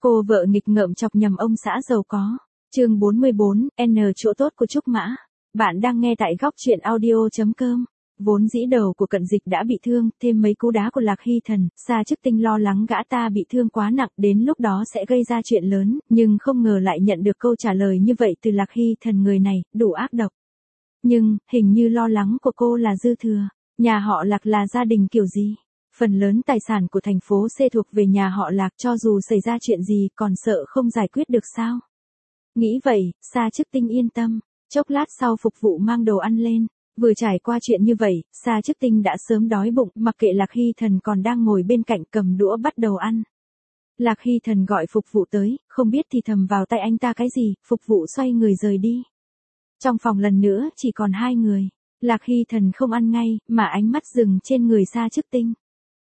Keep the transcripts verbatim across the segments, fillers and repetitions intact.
Cô vợ nghịch ngợm chọc nhầm ông xã giàu có. Chương bốn mươi bốn, N chỗ tốt của Trúc Mã. Bạn đang nghe tại góc truyện audio chấm com. Vốn dĩ đầu của Cận Dịch đã bị thương, thêm mấy cú đá của Lạc Hy Thần, Sa Chức Tinh lo lắng gã ta bị thương quá nặng, đến lúc đó sẽ gây ra chuyện lớn, nhưng không ngờ lại nhận được câu trả lời như vậy từ Lạc Hy Thần, người này đủ ác độc. Nhưng, hình như lo lắng của cô là dư thừa. Nhà họ Lạc là gia đình kiểu gì? Phần lớn tài sản của thành phố C thuộc về nhà họ Lạc, cho dù xảy ra chuyện gì còn sợ không giải quyết được sao? Nghĩ vậy, Sa Chức Tinh yên tâm. Chốc lát sau phục vụ mang đồ ăn lên. Vừa trải qua chuyện như vậy, Sa Chức Tinh đã sớm đói bụng, mặc kệ Lạc Hy Thần còn đang ngồi bên cạnh cầm đũa bắt đầu ăn. Lạc Hy Thần gọi phục vụ tới, không biết thì thầm vào tay anh ta cái gì, phục vụ xoay người rời đi. Trong phòng lần nữa chỉ còn hai người. Lạc Hy Thần không ăn ngay, mà ánh mắt dừng trên người Sa Chức Tinh.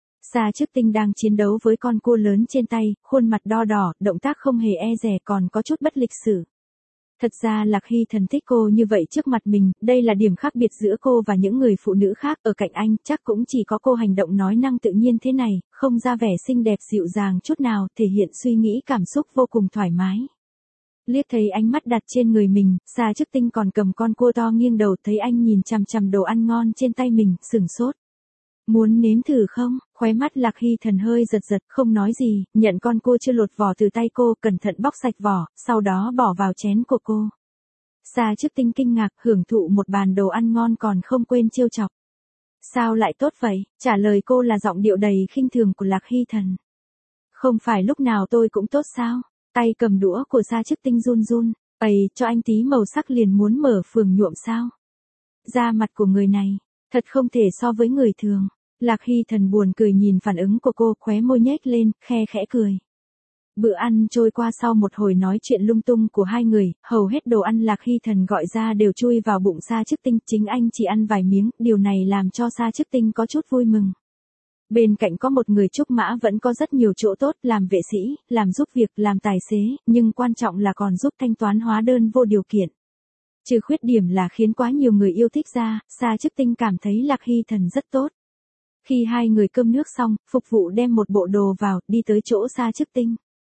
Sa Chức Tinh đang chiến đấu với con cua lớn trên tay, khuôn mặt đo đỏ, động tác không hề e dè, còn có chút bất lịch sự. Thật ra Lạc Hy Thần thích cô như vậy trước mặt mình, đây là điểm khác biệt giữa cô và những người phụ nữ khác. Ở cạnh anh, chắc cũng chỉ có cô hành động nói năng tự nhiên thế này, không ra vẻ xinh đẹp dịu dàng chút nào, thể hiện suy nghĩ cảm xúc vô cùng thoải mái. Liếc thấy ánh mắt đặt trên người mình, Sa Chức Tinh còn cầm con cua to nghiêng đầu, thấy anh nhìn chằm chằm đồ ăn ngon trên tay mình, sửng sốt. Muốn nếm thử không? Khóe mắt Lạc Hy Thần hơi giật giật, không nói gì, nhận con cua chưa lột vỏ từ tay cô, cẩn thận bóc sạch vỏ, sau đó bỏ vào chén của cô. Sa Chức Tinh kinh ngạc, hưởng thụ một bàn đồ ăn ngon còn không quên trêu chọc. Sao lại tốt vậy? Trả lời cô là giọng điệu đầy khinh thường của Lạc Hy Thần. Không phải lúc nào tôi cũng tốt sao? Tay cầm đũa của Sa Chức Tinh run run, ầy, cho anh tí màu sắc liền muốn mở phường nhuộm sao? Da mặt của người này, thật không thể so với người thường. Lạc Hy Thần buồn cười nhìn phản ứng của cô, khóe môi nhếch lên, khe khẽ cười. Bữa ăn trôi qua sau một hồi nói chuyện lung tung của hai người, hầu hết đồ ăn Lạc Hy Thần gọi ra đều chui vào bụng Sa Chức Tinh, chính anh chỉ ăn vài miếng, điều này làm cho Sa Chức Tinh có chút vui mừng. Bên cạnh có một người Trúc Mã vẫn có rất nhiều chỗ tốt, làm vệ sĩ, làm giúp việc, làm tài xế, nhưng quan trọng là còn giúp thanh toán hóa đơn vô điều kiện. Trừ khuyết điểm là khiến quá nhiều người yêu thích ra, Sa Chức Tinh cảm thấy Lạc Hy Thần rất tốt. Khi hai người cơm nước xong, phục vụ đem một bộ đồ vào, đi tới chỗ Sa Chức Tinh.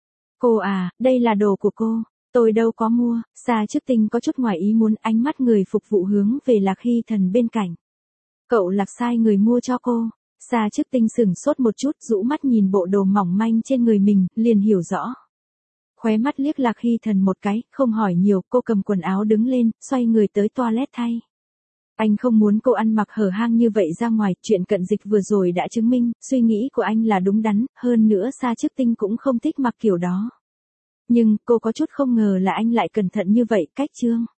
Cô à, đây là đồ của cô, tôi đâu có mua. Sa Chức Tinh có chút ngoài ý muốn, ánh mắt người phục vụ hướng về Lạc Hy Thần bên cạnh. Cậu Lạc sai người mua cho cô. Sa Chức Tinh sửng sốt một chút, rũ mắt nhìn bộ đồ mỏng manh trên người mình, liền hiểu rõ. Khóe mắt liếc Lạc Hy Thần một cái, không hỏi nhiều, cô cầm quần áo đứng lên, xoay người tới toilet thay. Anh không muốn cô ăn mặc hở hang như vậy ra ngoài, chuyện Cận Dịch vừa rồi đã chứng minh, suy nghĩ của anh là đúng đắn, hơn nữa Sa Chức Tinh cũng không thích mặc kiểu đó. Nhưng, cô có chút không ngờ là anh lại cẩn thận như vậy, cách chương.